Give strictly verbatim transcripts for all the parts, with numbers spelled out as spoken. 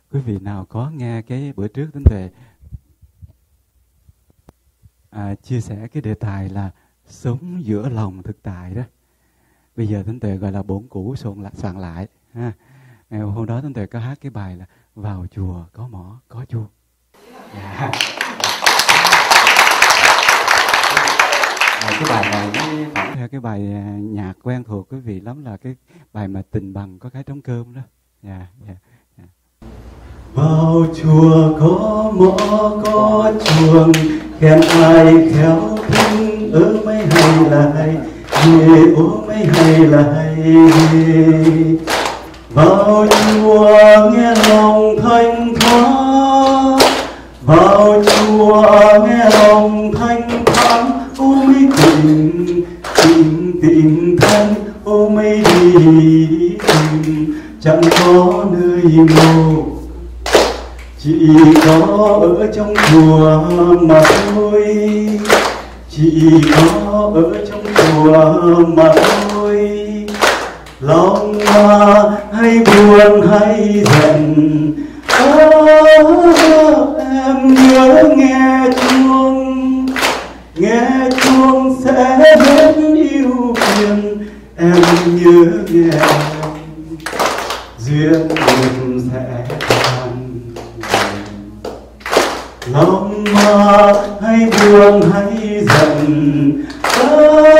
Quý vị nào có nghe cái bữa trước Tấn Tuệ à, chia sẻ cái đề tài là sống giữa lòng thực tại đó. Bây giờ Tấn Tuệ gọi là bổn cũ soạn lại, soạn lại ha. Hôm đó Tấn Tuệ có hát cái bài là vào chùa có mỏ có chuông. Yeah. Cái bài này nó phỏng theo cái bài nhạc quen thuộc quý vị lắm, là cái bài mà tình bằng có cái trống cơm đó. Yeah, yeah, yeah. Vào chùa có mõ có chuông, khen ai khéo thương ớ mấy hay là hay, ghê ố mấy hay là hay. Vào chùa nghe lòng thanh thoát, vào chùa nghe lòng thanh thoát, ô mấy tình tình tình thân, ô mấy đi tìm chẳng có nơi ngủ, chỉ có ở trong chùa mà thôi, chỉ có ở trong chùa mà thôi. Lòng mà hay buồn hay giận, à, em nhớ nghe chuông, nghe chuông sẽ hết yêu phiền. Em nhớ nghe duyên mình sẽ tan. Lòng mà hay buồn hay giận, à,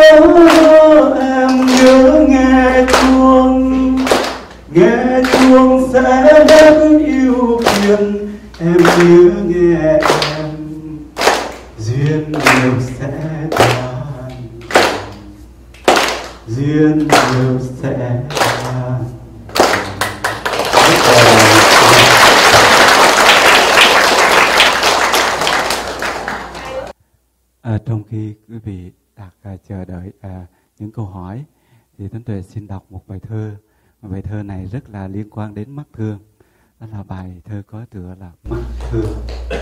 em nhớ nghe chuông, nghe chuông sẽ hết yêu phiền. Em nhớ nghe em duyên nhiều sẽ tan, duyên nhiều sẽ tan. À, trong khi quý vị đặt à, chờ đợi à, những câu hỏi thì Tấn Tuệ xin đọc một bài thơ. Bài thơ này rất là liên quan đến mắt thương. Đó là bài thơ có tựa là Mắt Thương.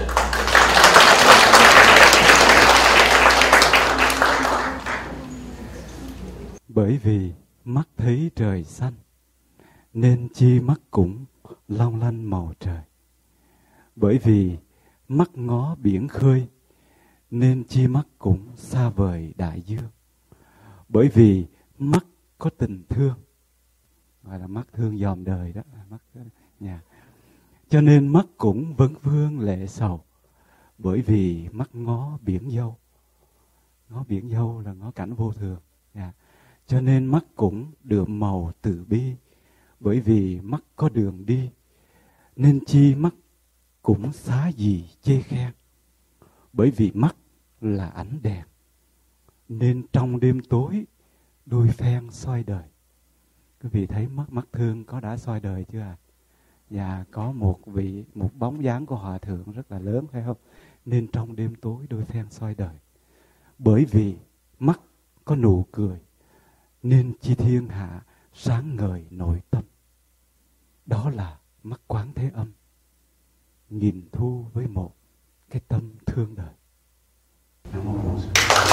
Bởi vì mắt thấy trời xanh, nên chi mắt cũng long lanh màu trời. Bởi vì mắt ngó biển khơi, nên chi mắt cũng xa vời đại dương. Bởi vì mắt có tình thương, gọi là mắt thương dòm đời đó, mắt nhà. Cho nên mắt cũng vấn vương lệ sầu. Bởi vì mắt ngó biển dâu, ngó biển dâu là ngó cảnh vô thường. Yeah. Cho nên mắt cũng đượm màu từ bi. Bởi vì mắt có đường đi, nên chi mắt cũng xá gì chê khen. Bởi vì mắt là ánh đèn, nên trong đêm tối đôi phen soi đời. Quý vị thấy mắt mắt thương có đã soi đời chưa à? Và có một vị một bóng dáng của hòa thượng rất là lớn, phải không? Nên trong đêm tối đôi phen soi đời. Bởi vì mắt có nụ cười, nên chi thiên hạ sáng ngời nội tâm. Đó là mắt Quán Thế Âm, nghìn thu với một cái tâm thương đời. Nam mô Bổn Sư.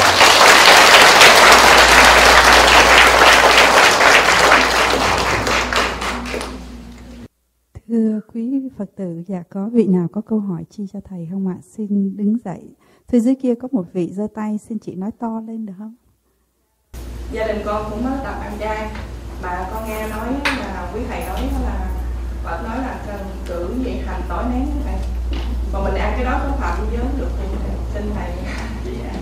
Thưa quý Phật tử, dạ có vị nào có câu hỏi chi cho thầy không ạ? Xin đứng dậy. Thưa dưới kia có một vị giơ tay, xin chị nói to lên được không? Gia đình con cũng mới tập ăn chay, mà con nghe nói là quý thầy nói là Phật nói là cần cử vậy hành tỏi nén như vậy. Còn mình ăn cái đó có phạm giới được không? Xin thầy chỉ ăn.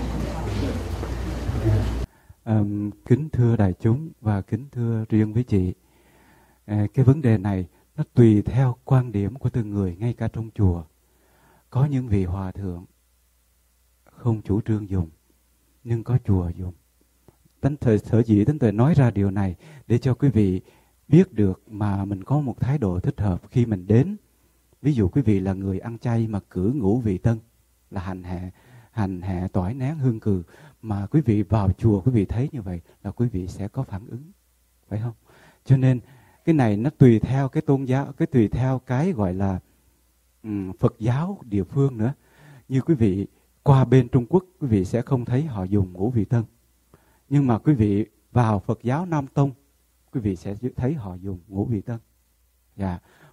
Um, kính thưa đại chúng và kính thưa riêng với chị, à, cái vấn đề này nó tùy theo quan điểm của từng người, ngay cả trong chùa. Có những vị hòa thượng không chủ trương dùng, nhưng có chùa dùng. Tánh thời sở dĩ Tánh Tuệ nói ra điều này để cho quý vị biết được mà mình có một thái độ thích hợp khi mình đến. Ví dụ quý vị là người ăn chay mà cử ngũ vị tân, là hành hạ, hành hạ tỏi nén hương cừ, mà quý vị vào chùa quý vị thấy như vậy là quý vị sẽ có phản ứng, phải không? Cho nên cái này nó tùy theo cái tôn giáo, cái tùy theo cái gọi là um, Phật giáo địa phương nữa. Như quý vị qua bên Trung Quốc, quý vị sẽ không thấy họ dùng ngũ vị tân. Nhưng mà quý vị vào Phật giáo Nam Tông, quý vị sẽ thấy họ dùng ngũ vị tân. Yeah.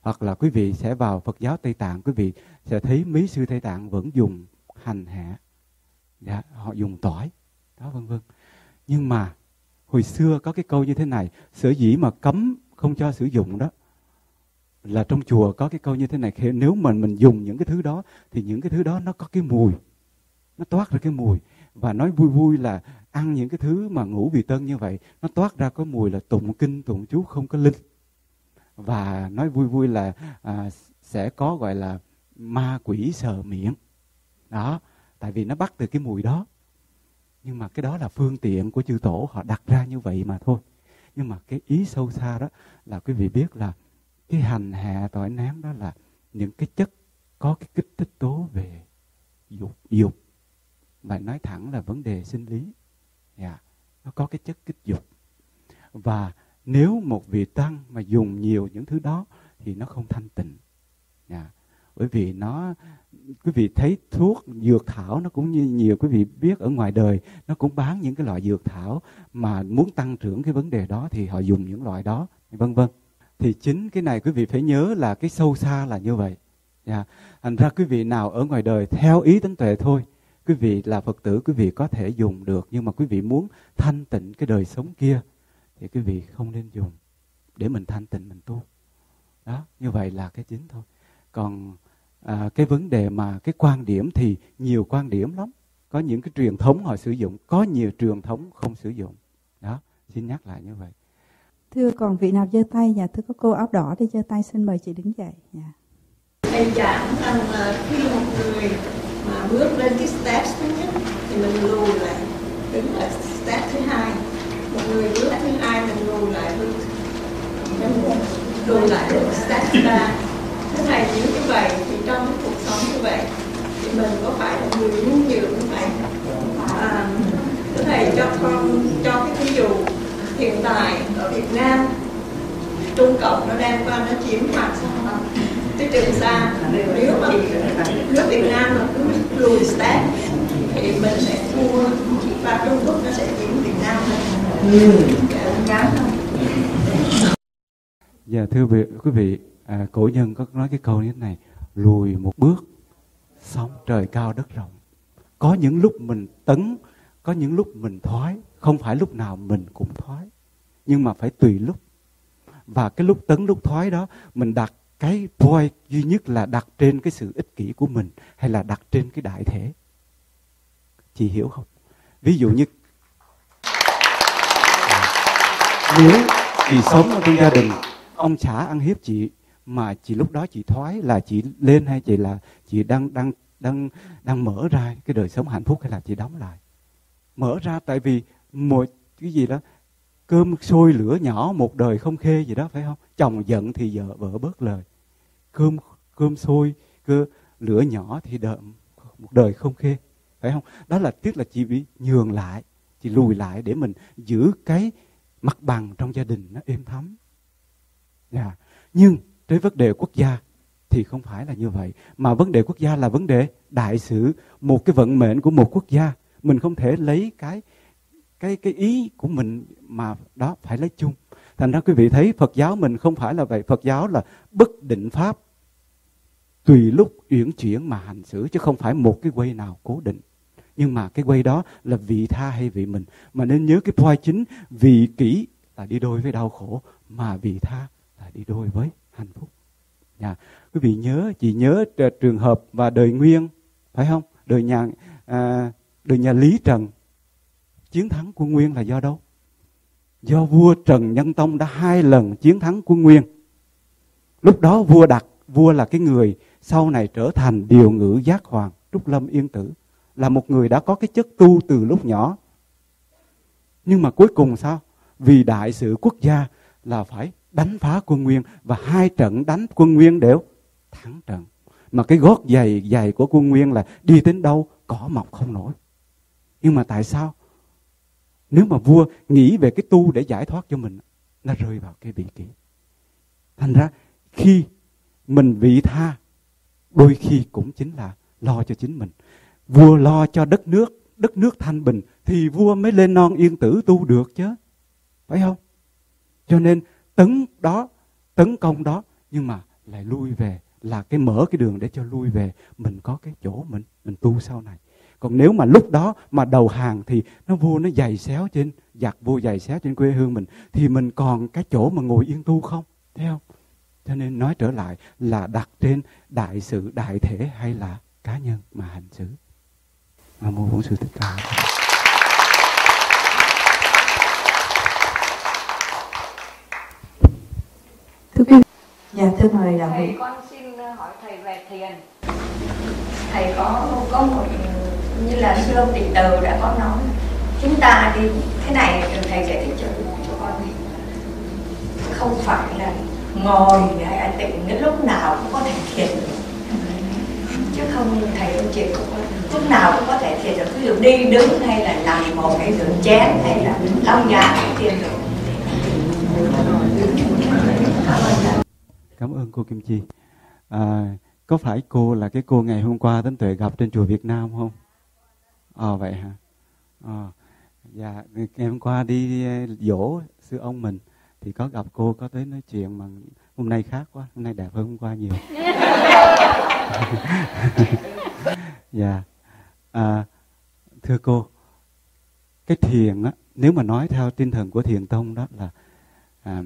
Hoặc là quý vị sẽ vào Phật giáo Tây Tạng, quý vị sẽ thấy mấy sư Tây Tạng vẫn dùng hành hạ, dạ, họ dùng tỏi, đó vân vân. Nhưng mà hồi xưa có cái câu như thế này, sở dĩ mà cấm không cho sử dụng đó là trong chùa có cái câu như thế này, nếu mà mình dùng những cái thứ đó thì những cái thứ đó nó có cái mùi, nó toát ra cái mùi. Và nói vui vui là ăn những cái thứ mà ngũ vị tân như vậy, nó toát ra có mùi là tụng kinh tụng chú không có linh. Và nói vui vui là à, sẽ có gọi là ma quỷ sờ miệng. Đó, tại vì nó bắt từ cái mùi đó. Nhưng mà cái đó là phương tiện của chư tổ họ đặt ra như vậy mà thôi. Nhưng mà cái ý sâu xa đó là quý vị biết là cái hành hạ tỏi nén đó là những cái chất có cái kích thích tố về dục, dục. Và nói thẳng là vấn đề sinh lý. Yeah. Nó có cái chất kích dục. Và nếu một vị tăng mà dùng nhiều những thứ đó thì nó không thanh tịnh. Yeah. Bởi vì nó, quý vị thấy thuốc, dược thảo nó cũng như nhiều quý vị biết ở ngoài đời, nó cũng bán những cái loại dược thảo mà muốn tăng trưởng cái vấn đề đó thì họ dùng những loại đó, vân vân. Thì chính cái này quý vị phải nhớ là cái sâu xa là như vậy. Yeah. Thành ra quý vị nào ở ngoài đời theo ý tánh tuệ thôi, quý vị là Phật tử, quý vị có thể dùng được. Nhưng mà quý vị muốn thanh tịnh cái đời sống kia thì quý vị không nên dùng, để mình thanh tịnh mình tu. Đó, như vậy là cái chính thôi. Còn à, cái vấn đề mà cái quan điểm thì nhiều quan điểm lắm. Có những cái truyền thống họ sử dụng, có nhiều truyền thống không sử dụng. Đó, xin nhắc lại như vậy. Thưa, còn vị nào giơ tay? Dạ, thưa có cô áo đỏ đi giơ tay, xin mời chị đứng dậy. Dạ. Thầy giảng rằng là khi một người mà bước lên cái step thứ nhất thì mình lùi lại, đứng ở step thứ hai. Một người bước thứ hai mình lùi lại, lùi lại được step thứ ba. Thế này nếu như vậy thì trong cái cuộc sống như vậy thì mình có phải là người nhu nhược như vậy? À, thế thầy cho con cho cái ví dụ hiện tại ở Việt Nam, Trung Cộng nó đang qua nó chiếm mặt cái Trường Sa. Nếu mà nước Việt Nam mà cứ lùi step thì mình sẽ thua và Trung Quốc nó sẽ chiếm Việt Nam mình. Dạ thưa vị, quý vị, à, cổ nhân có nói cái câu như thế này: lùi một bước sóng trời cao đất rộng. Có những lúc mình tấn, có những lúc mình thoái, không phải lúc nào mình cũng thoái, nhưng mà phải tùy lúc. Và cái lúc tấn lúc thoái đó mình đặt cái point duy nhất là đặt trên cái sự ích kỷ của mình hay là đặt trên cái đại thể. Chị hiểu không? Ví dụ như nếu chị sống ở trong gia đình, ông xã ăn hiếp chị mà chị lúc đó chị thoái, là chị lên hay chị là chị đang đang đang đang mở ra cái đời sống hạnh phúc hay là chị đóng lại? Mở ra, tại vì một cái gì đó cơm sôi lửa nhỏ một đời không khê gì đó, phải không? Chồng giận thì vợ vợ bớt lời. Cơm cơm sôi cơ lửa nhỏ thì đợi một đời không khê, phải không? Đó là tiếc là chị bị nhường lại, chị lùi lại để mình giữ cái mặt bằng trong gia đình nó êm thấm. Yeah. Nhưng tới vấn đề quốc gia thì không phải là như vậy, mà vấn đề quốc gia là vấn đề đại sự, một cái vận mệnh của một quốc gia. Mình không thể lấy cái cái cái ý của mình mà đó phải lấy chung. Thành ra quý vị thấy Phật giáo mình không phải là vậy. Phật giáo là bất định pháp, tùy lúc uyển chuyển mà hành xử, chứ không phải một cái way nào cố định. Nhưng mà cái way đó là vị tha hay vị mình. Mà nên nhớ cái point chính, vị kỷ là đi đôi với đau khổ, mà vị tha là đi đôi với hạnh phúc. Yeah. Quý vị nhớ, chị nhớ trường hợp và đời Nguyên, phải không? Đời nhà à, đời nhà Lý Trần, chiến thắng quân Nguyên là do đâu? Do vua Trần Nhân Tông đã hai lần chiến thắng quân Nguyên. Lúc đó vua đặt, vua là cái người sau này trở thành điều ngự giác hoàng, Trúc Lâm Yên Tử, là một người đã có cái chất tu từ lúc nhỏ. Nhưng mà cuối cùng sao? Vì đại sự quốc gia là phải đánh phá quân Nguyên, và hai trận đánh quân Nguyên đều thắng trận. Mà cái gót giày giày của quân Nguyên là đi đến đâu cỏ mọc không nổi. Nhưng mà tại sao? Nếu mà vua nghĩ về cái tu để giải thoát cho mình, nó rơi vào cái vị kỷ. Thành ra khi mình vị tha, đôi khi cũng chính là lo cho chính mình. Vua lo cho đất nước, đất nước thanh bình thì vua mới lên non Yên Tử tu được chứ, phải không? Cho nên tấn đó, tấn công đó, nhưng mà lại lui về, là cái mở cái đường để cho lui về, mình có cái chỗ mình mình tu sau này. Còn nếu mà lúc đó mà đầu hàng thì nó vô nó giày xéo trên, giặc vô giày xéo trên quê hương mình, thì mình còn cái chỗ mà ngồi yên tu không? Thấy không? Cho nên nói trở lại là đặt trên đại sự, đại thể hay là cá nhân mà hành xử. Nam mô Bổn Sư Thích Ca. Thưa quý vị, dạ thưa mời đạo thầy, hữu. con xin hỏi thầy về thiền. Thầy có có một, như là sư ông Tịnh Từ đã có nói, chúng ta đi thế này, thầy giải thích cho cho con đi. Không phải là ngồi hay là tịnh đến lúc nào cũng có thể thiền, chứ không thầy ông chị cũng lúc nào cũng có thể thiền được. Ví dụ đi đứng hay là nằm ngồi hay rửa chén hay là lau nhà cũng thiền được. Cảm ơn cô Kim Chi. À, có phải cô là cái cô ngày hôm qua Tánh Tuệ gặp trên chùa Việt Nam không? Ờ à, vậy hả? À, dạ, ngày hôm qua đi dỗ sư ông mình thì có gặp cô, có tới nói chuyện, mà hôm nay khác quá, hôm nay đẹp hơn hôm qua nhiều. Dạ. À, thưa cô, cái thiền á, nếu mà nói theo tinh thần của Thiền Tông đó là à,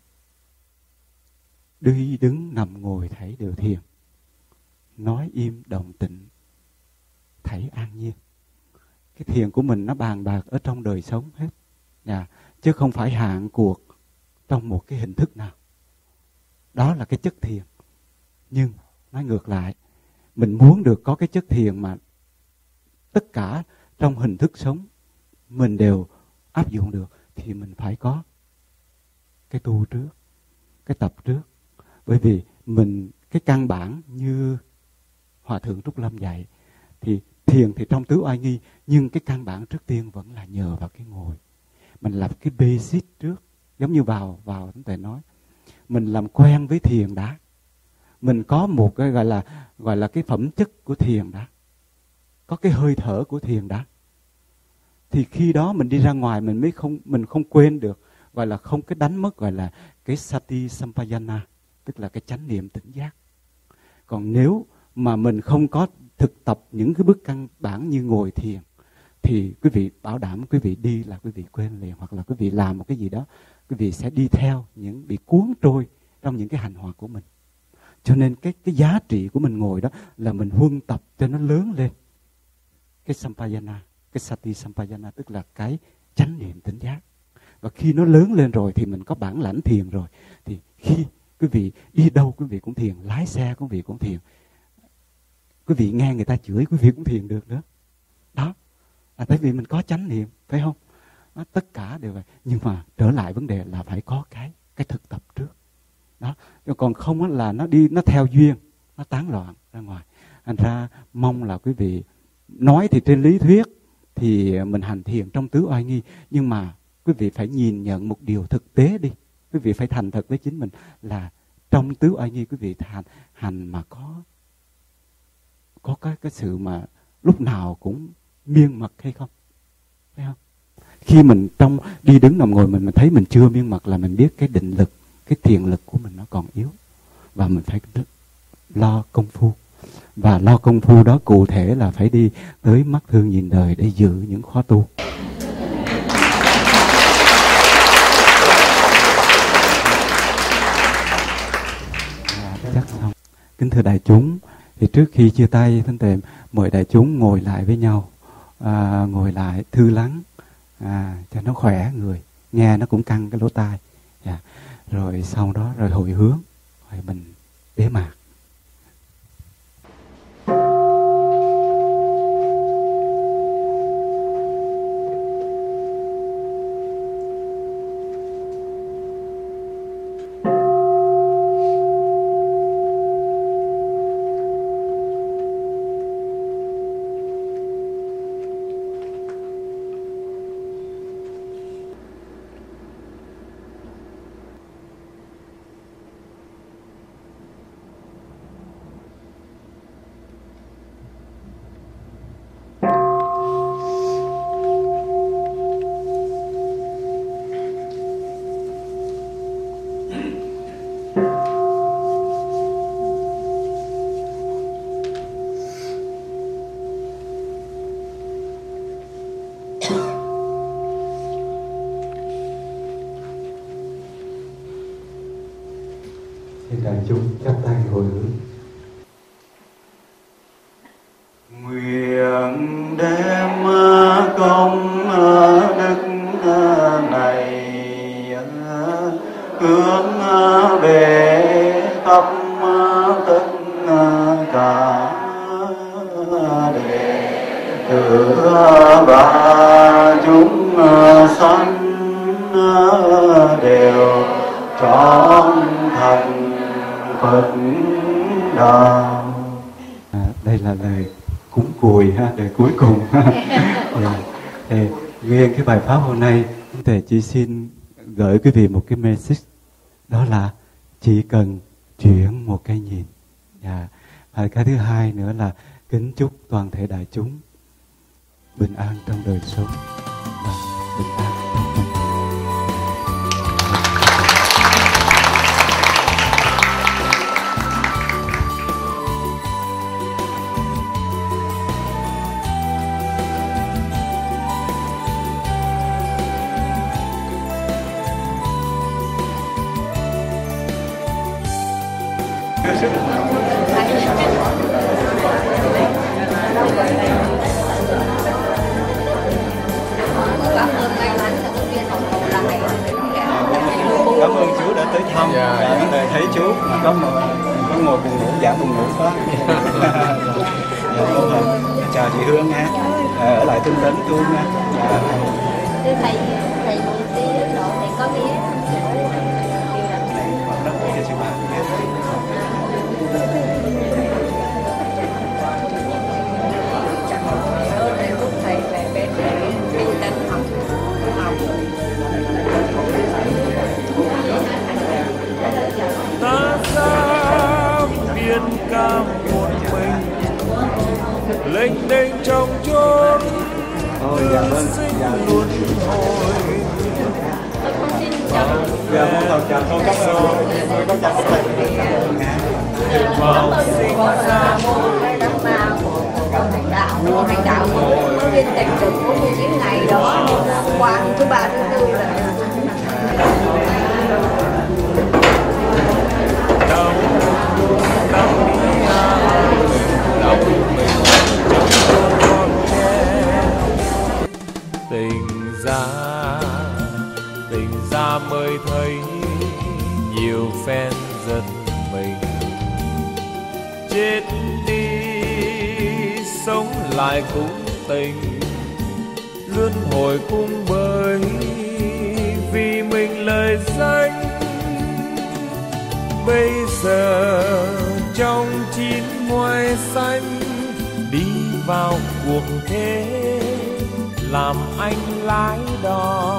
đi đứng nằm ngồi thảy đều thiền, nói im động tịnh thảy an nhiên. Cái thiền của mình nó bàn bạc ở trong đời sống hết, yeah. Chứ không phải hạn cuộc trong một cái hình thức nào. Đó là cái chất thiền. Nhưng nói ngược lại, mình muốn được có cái chất thiền mà tất cả trong hình thức sống mình đều áp dụng được, thì mình phải có cái tu trước, cái tập trước. Bởi vì mình, cái căn bản như Hòa Thượng Trúc Lâm dạy, thì thiền thì trong tứ oai nghi, nhưng cái căn bản trước tiên vẫn là nhờ vào cái ngồi. Mình làm cái basic trước, giống như vào vào chúng ta nói, mình làm quen với thiền đã, mình có một cái gọi là gọi là cái phẩm chất của thiền đã, có cái hơi thở của thiền đã, thì khi đó mình đi ra ngoài mình mới không mình không quên được, gọi là không cái đánh mất gọi là cái sati sampayana, tức là cái chánh niệm tỉnh giác. Còn nếu mà mình không có thực tập những cái bước căn bản như ngồi thiền, thì quý vị bảo đảm quý vị đi là quý vị quên liền, hoặc là quý vị làm một cái gì đó, quý vị sẽ đi theo những bị cuốn trôi trong những cái hành hoạt của mình. Cho nên cái cái giá trị của mình ngồi đó là mình huân tập cho nó lớn lên cái sampayana, cái sati sampayana, tức là cái chánh niệm tỉnh giác. Và khi nó lớn lên rồi thì mình có bản lãnh thiền rồi, thì khi quý vị đi đâu quý vị cũng thiền, lái xe quý vị cũng thiền, quý vị nghe người ta chửi quý vị cũng thiền được nữa. Đó là tại vì mình có chánh niệm, phải không? Đó, tất cả đều vậy. Nhưng mà trở lại vấn đề là phải có cái cái thực tập trước. Đó, còn không là nó đi nó theo duyên, nó tán loạn ra ngoài. Thành ra mong là quý vị nói thì trên lý thuyết thì mình hành thiền trong tứ oai nghi, nhưng mà quý vị phải nhìn nhận một điều thực tế đi. Quý vị phải thành thật với chính mình là trong tứ oai nghi quý vị hành hành mà có có cái cái sự mà lúc nào cũng miên mật hay không? Phải không? Khi mình trong đi đứng nằm ngồi mình mình thấy mình chưa miên mật là mình biết cái định lực, cái thiền lực của mình nó còn yếu, và mình phải lo công phu. Và lo công phu đó cụ thể là phải đi tới mắt thương nhìn đời để dự những khóa tu. À, chắc xong. Kính thưa đại chúng, thì trước khi chia tay Thánh Tề mời đại chúng ngồi lại với nhau, à, ngồi lại thư lắng, à, cho nó khỏe người, nghe nó cũng căng cái lỗ tai, yeah. Rồi sau đó rồi hồi hướng, rồi mình bế mạc. À, đây là lời cúng cùi ha, lời cuối cùng ha. Yeah. Thì nguyên cái bài pháp hôm nay, Thầy chỉ xin gửi quý vị một cái message, đó là chỉ cần chuyển một cái nhìn. Yeah. Và cái thứ hai nữa là kính chúc toàn thể đại chúng bình an trong đời sống. Và bình an trong tâm. Cảm ơn chú đã tới thăm, dạ. Đã về thấy chú mà có một có ngồi buồn ngủ, giảm buồn ngủ quá. Dạ, dạ, chào chị Hương nha, à, ở lại tinh tấn tu nha. Dạ. Thưa thầy, thầy đi Ấn Độ thầy có biết thầy về bên để đi đến học học ta dám biên ca một mình lênh đênh trong chốn tương sinh luân hồi. Dạ, mong thầy chào con cảm ơn. Con chào thầy. Vào sinh ra cái đắc ma của hành đạo, của hành đạo có viên tịch trực bốn mươi chín ngày đó, qua thứ ba thứ tư là đâu đâu đi à đâu mình trong con tre. Tình ra tình ra mới thấy nhiều phen giật mình, chết đi sống lại cũng tình, luân hồi cũng bởi vì mình lời danh. Bây giờ trong chín muôi xanh đi vào cuộc thế, làm anh lái đò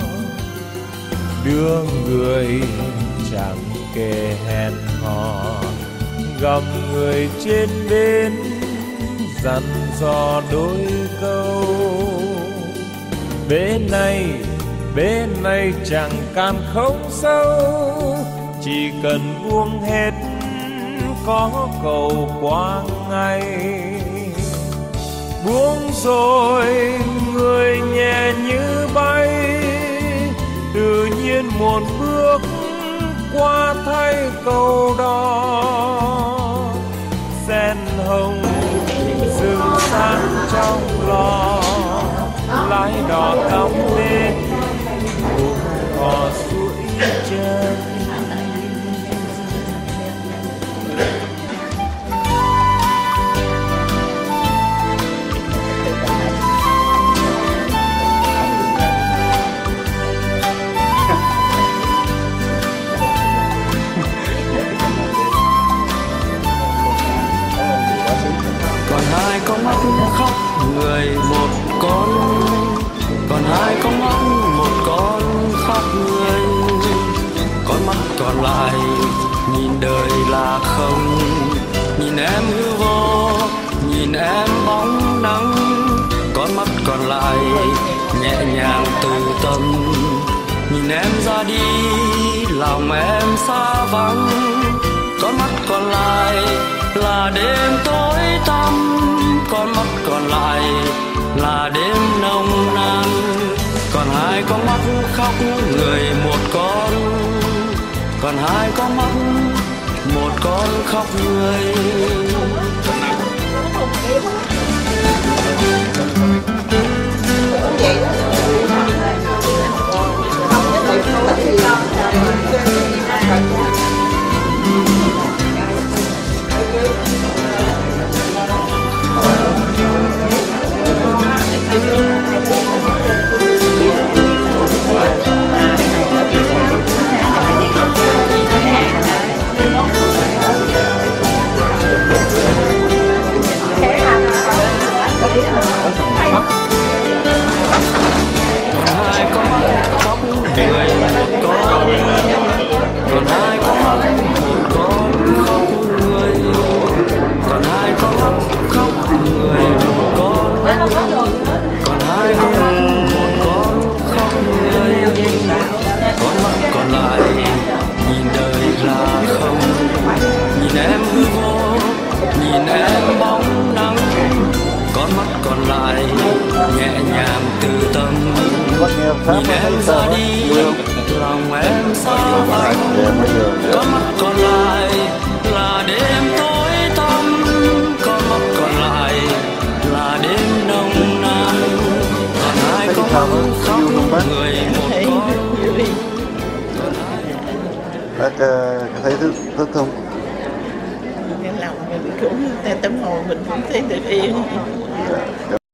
đưa người chẳng kề hẹn hò, gặp người trên bến dặn dò đôi câu. Bên này bên này chẳng can không sâu, chỉ cần buông hết có cầu qua ngày. Buông rồi người nhẹ như bay, tự nhiên một bước qua thay cầu đò. Sen hồng rừng sáng trong lò, lái đò cắm bên cùng cò suối chân. Còn hai con mắt khóc người một con, còn hai con mắt một con khóc người. Con mắt còn lại nhìn đời là không, nhìn em hư vô, nhìn em bóng nắng. Con mắt còn lại nhẹ nhàng từ tâm, nhìn em ra đi lòng em xa vắng. Con mắt còn lại là đêm tối tăm, con mắt còn lại là đêm nồng nàn. Còn hai con mắt khóc người một con, còn hai con mắt một con khóc người. nhìn em ra đi lòng em xa vắng, con mắt còn lại là đêm tối tăm, con mắt còn lại là đêm nồng nàn, còn hai con mắt khóc người một con. Bác thấy thức thức không? Cái lòng mình cũng tấm hồn mình cũng thấy được yên.